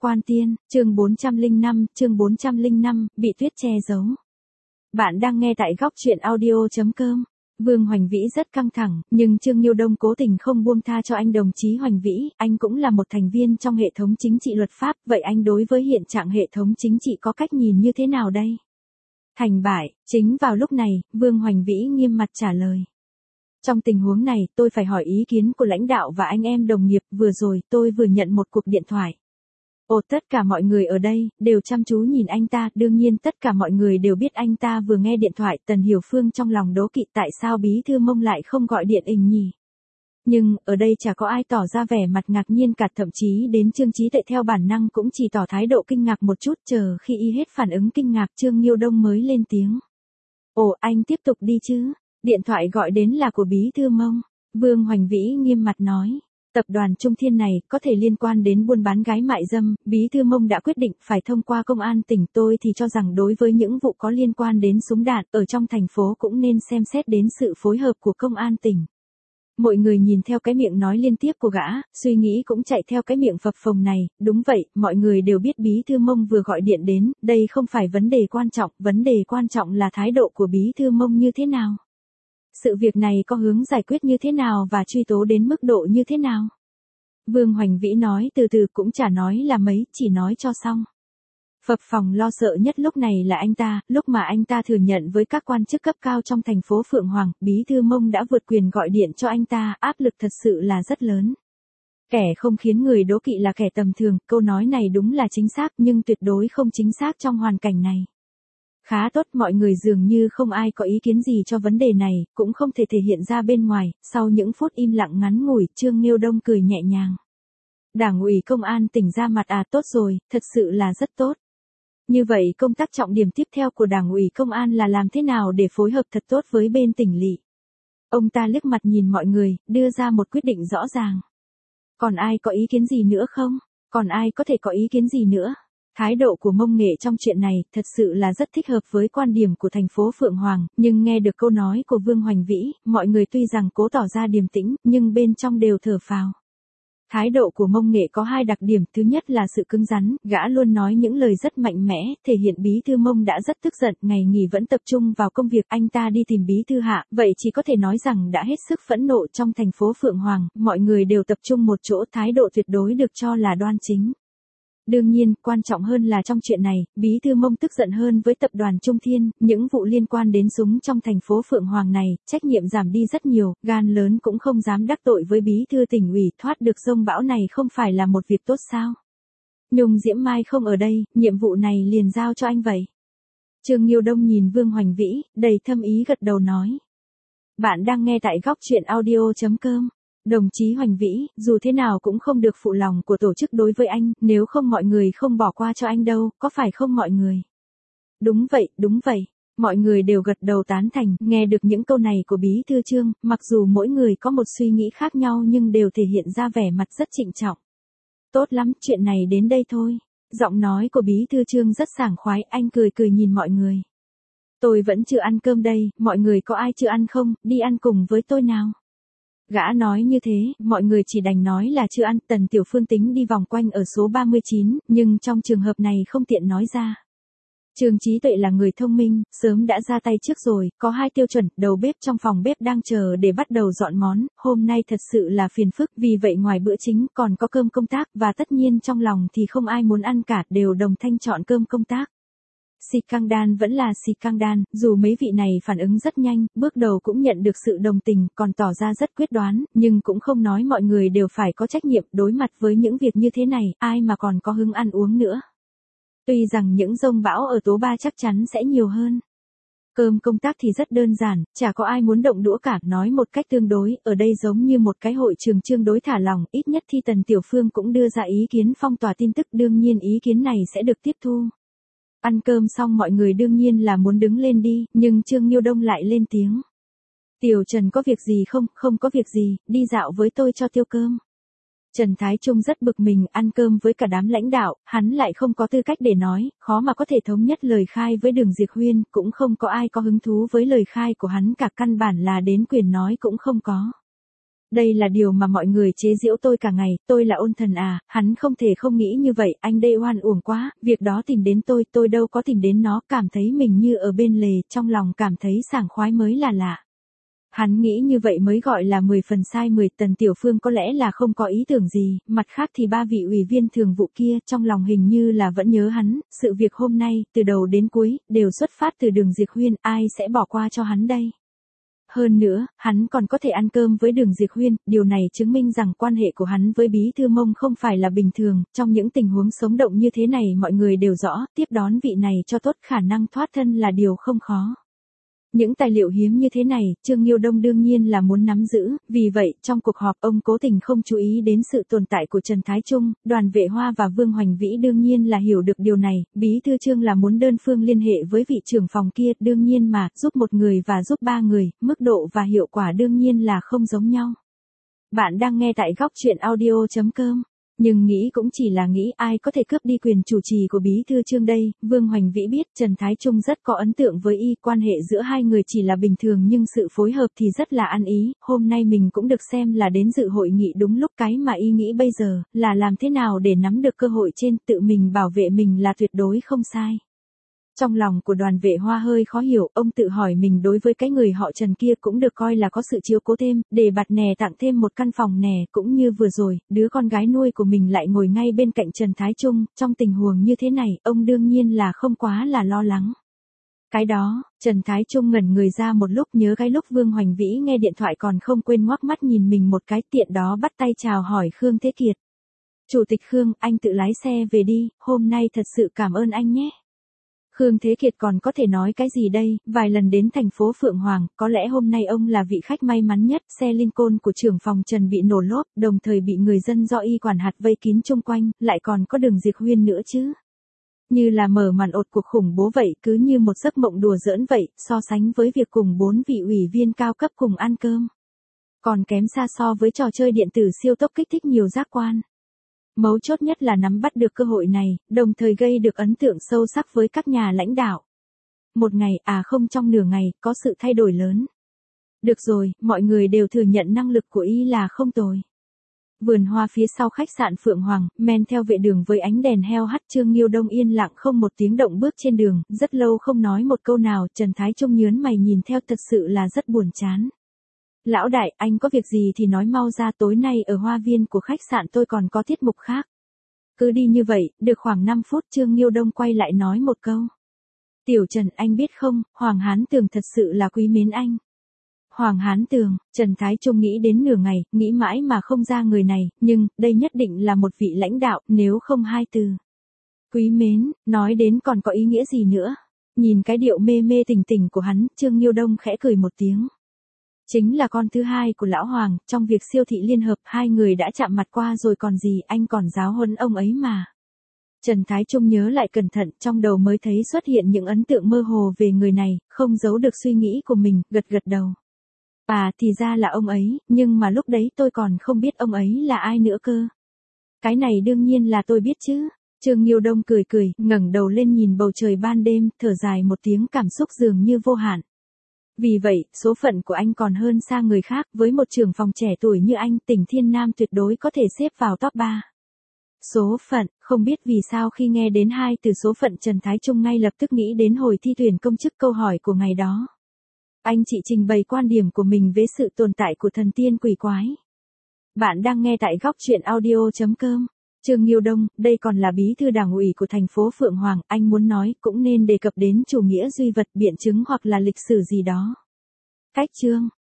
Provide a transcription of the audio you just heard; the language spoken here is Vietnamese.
Quan Tiên, chương 405, bị tuyết che giấu. Bạn đang nghe tại góc truyện audio.com. Vương Hoành Vĩ rất căng thẳng, nhưng Trương Nghiêu Đông cố tình không buông tha cho anh đồng chí Hoành Vĩ, anh cũng là một thành viên trong hệ thống chính trị luật pháp, vậy anh đối với hiện trạng hệ thống chính trị có cách nhìn như thế nào đây? Thành bại, chính vào lúc này, Vương Hoành Vĩ nghiêm mặt trả lời. Trong tình huống này, tôi phải hỏi ý kiến của lãnh đạo và anh em đồng nghiệp, vừa rồi tôi vừa nhận một cuộc điện thoại. Tất cả mọi người ở đây, đều chăm chú nhìn anh ta, đương nhiên tất cả mọi người đều biết anh ta vừa nghe điện thoại, Tần Hiểu Phương trong lòng đố kỵ tại sao Bí Thư Mông lại không gọi điện ình nhỉ. Nhưng, ở đây chả có ai tỏ ra vẻ mặt ngạc nhiên cả, thậm chí đến Trương Chí Tuệ theo bản năng cũng chỉ tỏ thái độ kinh ngạc một chút, chờ khi y hết phản ứng kinh ngạc Trương Nghiêu Đông mới lên tiếng. Anh tiếp tục đi chứ, điện thoại gọi đến là của Bí Thư Mông. Vương Hoành Vĩ nghiêm mặt nói. Tập đoàn Trung Thiên này có thể liên quan đến buôn bán gái mại dâm, Bí Thư Mông đã quyết định phải thông qua công an tỉnh. Tôi thì cho rằng đối với những vụ có liên quan đến súng đạn ở trong thành phố cũng nên xem xét đến sự phối hợp của công an tỉnh. Mọi người nhìn theo cái miệng nói liên tiếp của gã, suy nghĩ cũng chạy theo cái miệng phập phồng này, đúng vậy, mọi người đều biết Bí Thư Mông vừa gọi điện đến, đây không phải vấn đề quan trọng là thái độ của Bí Thư Mông như thế nào. Sự việc này có hướng giải quyết như thế nào và truy tố đến mức độ như thế nào? Vương Hoành Vĩ nói từ từ cũng chả nói là mấy, chỉ nói cho xong. Phập phồng lo sợ nhất lúc này là anh ta, lúc mà anh ta thừa nhận với các quan chức cấp cao trong thành phố Phượng Hoàng, Bí Thư Mông đã vượt quyền gọi điện cho anh ta, áp lực thật sự là rất lớn. Kẻ không khiến người đố kỵ là kẻ tầm thường, câu nói này đúng là chính xác nhưng tuyệt đối không chính xác trong hoàn cảnh này. Khá tốt, mọi người dường như không ai có ý kiến gì cho vấn đề này, cũng không thể thể hiện ra bên ngoài. Sau những phút im lặng ngắn ngủi, Trương Nghiêu Đông cười nhẹ nhàng. Đảng ủy công an tỉnh ra mặt tốt rồi, thật sự là rất tốt. Như vậy công tác trọng điểm tiếp theo của Đảng ủy công an là làm thế nào để phối hợp thật tốt với bên tỉnh lỵ. Ông ta liếc mặt nhìn mọi người, đưa ra một quyết định rõ ràng. Còn ai có ý kiến gì nữa không? Còn ai có thể có ý kiến gì nữa? Thái độ của Mông Nghệ trong chuyện này thật sự là rất thích hợp với quan điểm của thành phố Phượng Hoàng, nhưng nghe được câu nói của Vương Hoành Vĩ, mọi người tuy rằng cố tỏ ra điềm tĩnh, nhưng bên trong đều thở phào. Thái độ của Mông Nghệ có hai đặc điểm, thứ nhất là sự cứng rắn, gã luôn nói những lời rất mạnh mẽ, thể hiện Bí Thư Mông đã rất tức giận, ngày nghỉ vẫn tập trung vào công việc, anh ta đi tìm Bí Thư Hạ, vậy chỉ có thể nói rằng đã hết sức phẫn nộ trong thành phố Phượng Hoàng, mọi người đều tập trung một chỗ, thái độ tuyệt đối được cho là đoan chính. Đương nhiên, quan trọng hơn là trong chuyện này, Bí Thư Mông tức giận hơn với tập đoàn Trung Thiên, những vụ liên quan đến súng trong thành phố Phượng Hoàng này, trách nhiệm giảm đi rất nhiều, gan lớn cũng không dám đắc tội với Bí Thư tỉnh ủy, thoát được dông bão này không phải là một việc tốt sao? Nhung Diễm Mai không ở đây, nhiệm vụ này liền giao cho anh vậy. Trương Nghiêu Đông nhìn Vương Hoành Vĩ, đầy thâm ý gật đầu nói. Bạn đang nghe tại góc truyện audio.com. Đồng chí Hoành Vĩ, dù thế nào cũng không được phụ lòng của tổ chức đối với anh, nếu không mọi người không bỏ qua cho anh đâu, có phải không mọi người? Đúng vậy, mọi người đều gật đầu tán thành, nghe được những câu này của Bí Thư Trương, mặc dù mỗi người có một suy nghĩ khác nhau nhưng đều thể hiện ra vẻ mặt rất trịnh trọng. Tốt lắm, chuyện này đến đây thôi. Giọng nói của Bí Thư Trương rất sảng khoái, anh cười nhìn mọi người. Tôi vẫn chưa ăn cơm đây, mọi người có ai chưa ăn không, đi ăn cùng với tôi nào. Gã nói như thế, mọi người chỉ đành nói là chưa ăn. Tần Tiểu Phương tính đi vòng quanh ở số 39, nhưng trong trường hợp này không tiện nói ra. Trương Chí Tuệ là người thông minh, sớm đã ra tay trước rồi, có hai tiêu chuẩn, đầu bếp trong phòng bếp đang chờ để bắt đầu dọn món, hôm nay thật sự là phiền phức, vì vậy ngoài bữa chính còn có cơm công tác, và tất nhiên trong lòng thì không ai muốn ăn cả, đều đồng thanh chọn cơm công tác. Si Cang Đan vẫn là Si Cang Đan, dù mấy vị này phản ứng rất nhanh, bước đầu cũng nhận được sự đồng tình, còn tỏ ra rất quyết đoán, nhưng cũng không nói mọi người đều phải có trách nhiệm, đối mặt với những việc như thế này, ai mà còn có hứng ăn uống nữa. Tuy rằng những dông bão ở Tố Ba chắc chắn sẽ nhiều hơn. Cơm công tác thì rất đơn giản, chả có ai muốn động đũa cả, nói một cách tương đối, ở đây giống như một cái hội trường tương đối thả lỏng, ít nhất thì Tần Tiểu Phương cũng đưa ra ý kiến phong tỏa tin tức, đương nhiên ý kiến này sẽ được tiếp thu. Ăn cơm xong mọi người đương nhiên là muốn đứng lên đi, nhưng Trương Nghiêu Đông lại lên tiếng. Tiểu Trần có việc gì không? Không có việc gì, đi dạo với tôi cho tiêu cơm. Trần Thái Trung rất bực mình, ăn cơm với cả đám lãnh đạo, hắn lại không có tư cách để nói, khó mà có thể thống nhất lời khai với Đường Diệp Huyên, cũng không có ai có hứng thú với lời khai của hắn cả, căn bản là đến quyền nói cũng không có. Đây là điều mà mọi người chế giễu tôi cả ngày, tôi là ôn thần à, hắn không thể không nghĩ như vậy, anh đây oan uổng quá, việc đó tìm đến tôi đâu có tìm đến nó, cảm thấy mình như ở bên lề, trong lòng cảm thấy sảng khoái mới là lạ. Hắn nghĩ như vậy mới gọi là 10 phần sai 10, Tần Tiểu Phương có lẽ là không có ý tưởng gì, mặt khác thì ba vị ủy viên thường vụ kia trong lòng hình như là vẫn nhớ hắn, sự việc hôm nay, từ đầu đến cuối, đều xuất phát từ Đường Diệp Huyên, ai sẽ bỏ qua cho hắn đây? Hơn nữa, hắn còn có thể ăn cơm với Đường Diệp Huyên, điều này chứng minh rằng quan hệ của hắn với Bí Thư Mông không phải là bình thường, trong những tình huống sống động như thế này mọi người đều rõ, tiếp đón vị này cho tốt khả năng thoát thân là điều không khó. Những tài liệu hiếm như thế này, Trương Nghiêu Đông đương nhiên là muốn nắm giữ, vì vậy, trong cuộc họp ông cố tình không chú ý đến sự tồn tại của Trần Thái Trung, Đoàn Vệ Hoa và Vương Hoành Vĩ đương nhiên là hiểu được điều này, Bí thư Trương là muốn đơn phương liên hệ với vị trưởng phòng kia, đương nhiên mà, giúp một người và giúp ba người, mức độ và hiệu quả đương nhiên là không giống nhau. Bạn đang nghe tại góc truyện audio.com. Nhưng nghĩ cũng chỉ là nghĩ ai có thể cướp đi quyền chủ trì của Bí thư Trương đây, Vương Hoành Vĩ biết Trần Thái Trung rất có ấn tượng với y, quan hệ giữa hai người chỉ là bình thường nhưng sự phối hợp thì rất là ăn ý, hôm nay mình cũng được xem là đến dự hội nghị đúng lúc, cái mà y nghĩ bây giờ, là làm thế nào để nắm được cơ hội trên, tự mình bảo vệ mình là tuyệt đối không sai. Trong lòng của Đoàn Vệ Hoa hơi khó hiểu, ông tự hỏi mình đối với cái người họ Trần kia cũng được coi là có sự chiếu cố thêm, để bạt nè tặng thêm một căn phòng nè, cũng như vừa rồi, đứa con gái nuôi của mình lại ngồi ngay bên cạnh Trần Thái Trung, trong tình huống như thế này, ông đương nhiên là không quá là lo lắng. Cái đó, Trần Thái Trung ngẩn người ra một lúc, nhớ cái lúc Vương Hoành Vĩ nghe điện thoại còn không quên ngoác mắt nhìn mình một cái, tiện đó bắt tay chào hỏi Khương Thế Kiệt. Chủ tịch Khương, anh tự lái xe về đi, hôm nay thật sự cảm ơn anh nhé. Khương Thế Kiệt còn có thể nói cái gì đây, vài lần đến thành phố Phượng Hoàng, có lẽ hôm nay ông là vị khách may mắn nhất, xe Lincoln của trưởng phòng Trần bị nổ lốp, đồng thời bị người dân do y quản hạt vây kín chung quanh, lại còn có Đường Diệp Huyên nữa chứ. Như là mở màn ột cuộc khủng bố vậy, cứ như một giấc mộng đùa giỡn vậy, so sánh với việc cùng 4 vị ủy viên cao cấp cùng ăn cơm. Còn kém xa so với trò chơi điện tử siêu tốc kích thích nhiều giác quan. Mấu chốt nhất là nắm bắt được cơ hội này, đồng thời gây được ấn tượng sâu sắc với các nhà lãnh đạo. Một ngày, không trong nửa ngày, có sự thay đổi lớn. Được rồi, mọi người đều thừa nhận năng lực của y là không tồi. Vườn hoa phía sau khách sạn Phượng Hoàng, men theo vệ đường với ánh đèn heo hắt, Trương Nghiêu Đông yên lặng không một tiếng động bước trên đường, rất lâu không nói một câu nào, Trần Thái Trung nhớn mày nhìn theo thật sự là rất buồn chán. Lão đại, anh có việc gì thì nói mau ra, tối nay ở hoa viên của khách sạn tôi còn có tiết mục khác. Cứ đi như vậy, được khoảng 5 phút Trương Nghiêu Đông quay lại nói một câu. Tiểu Trần, anh biết không, Hoàng Hán Tường thật sự là quý mến anh. Hoàng Hán Tường, Trần Thái Trung nghĩ đến nửa ngày, nghĩ mãi mà không ra người này, nhưng, đây nhất định là một vị lãnh đạo, nếu không hai từ. Quý mến, nói đến còn có ý nghĩa gì nữa. Nhìn cái điệu mê mê tỉnh tỉnh của hắn, Trương Nghiêu Đông khẽ cười một tiếng. Chính là con thứ hai của Lão Hoàng, trong việc siêu thị liên hợp, hai người đã chạm mặt qua rồi còn gì, anh còn giáo huấn ông ấy mà. Trần Thái Trung nhớ lại cẩn thận, trong đầu mới thấy xuất hiện những ấn tượng mơ hồ về người này, không giấu được suy nghĩ của mình, gật gật đầu. Thì ra là ông ấy, nhưng mà lúc đấy tôi còn không biết ông ấy là ai nữa cơ. Cái này đương nhiên là tôi biết chứ. Trương Nghiêu Đông cười cười, ngẩng đầu lên nhìn bầu trời ban đêm, thở dài một tiếng, cảm xúc dường như vô hạn. Vì vậy, số phận của anh còn hơn xa người khác, với một trưởng phòng trẻ tuổi như anh, tỉnh Thiên Nam tuyệt đối có thể xếp vào top 3. Số phận, không biết vì sao khi nghe đến hai từ số phận, Trần Thái Trung ngay lập tức nghĩ đến hồi thi tuyển công chức, câu hỏi của ngày đó. Anh chị trình bày quan điểm của mình về sự tồn tại của thần tiên quỷ quái. Bạn đang nghe tại góc truyện audio.com. Trương Nghiêu Đông, đây còn là bí thư đảng ủy của thành phố Phượng Hoàng, anh muốn nói cũng nên đề cập đến chủ nghĩa duy vật, biện chứng hoặc là lịch sử gì đó. Cách Trương